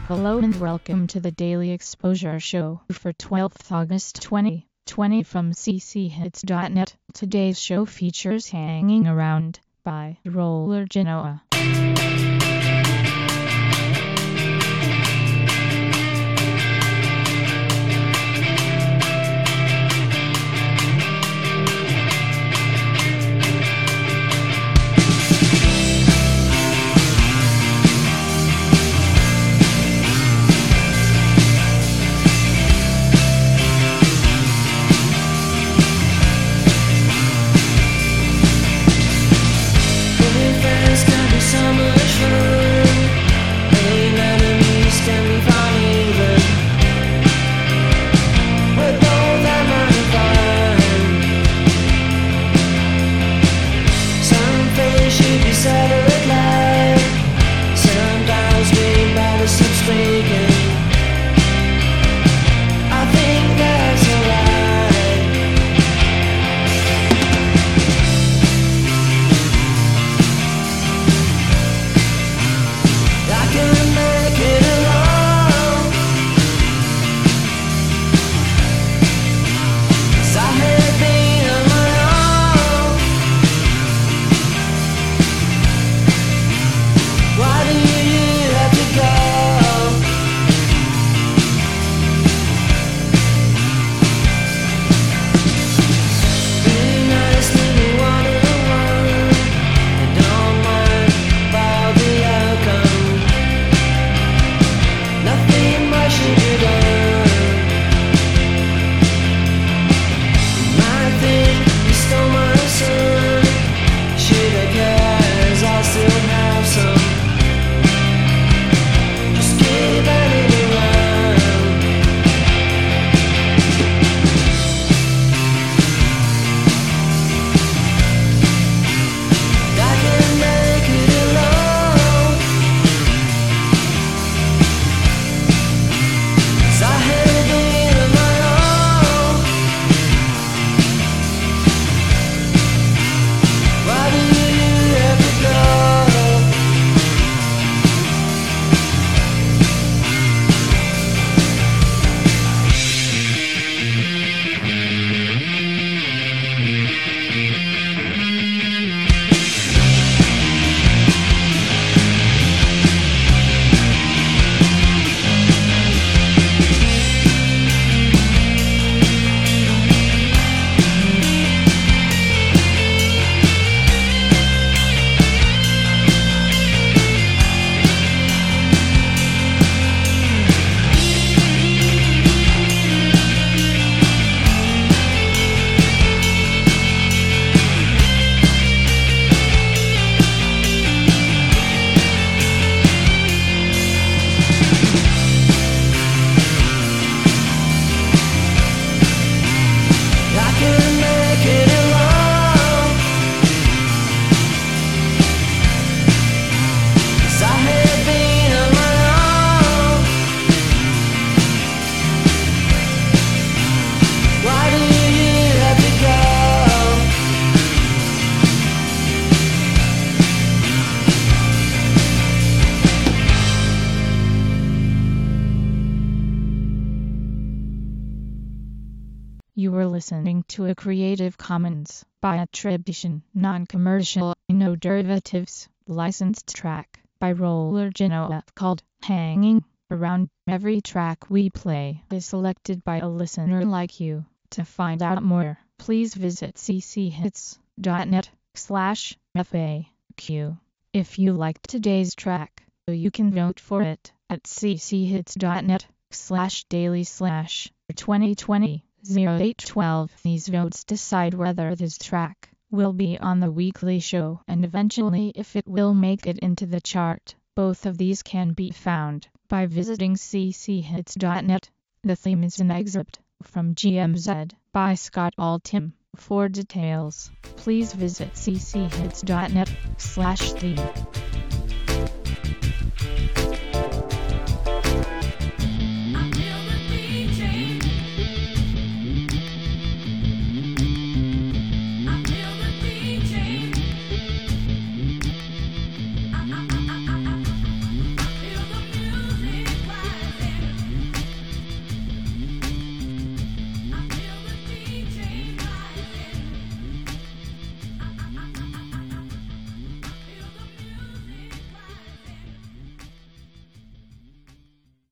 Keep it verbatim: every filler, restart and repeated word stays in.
Hello and welcome to the Daily Exposure Show for twelfth August twenty twenty from c c hits dot net. Today's show features Hanging Around by Roller Genoa. You were listening to a Creative Commons by attribution, non-commercial, no derivatives, licensed track by Roller Genoa called Hanging Around. Every track we play is selected by a listener like you. To find out more, please visit c c hits dot net slash F A Q. If you liked today's track, you can vote for it at c c hits dot net slash daily slash twenty twenty. oh eight twelve. These votes decide whether this track will be on the weekly show and eventually if it will make it into the chart. Both of these can be found by visiting c c hits dot net. The theme is an excerpt from G M Z by Scott Altham. For details, please visit c c hits dot net slash theme.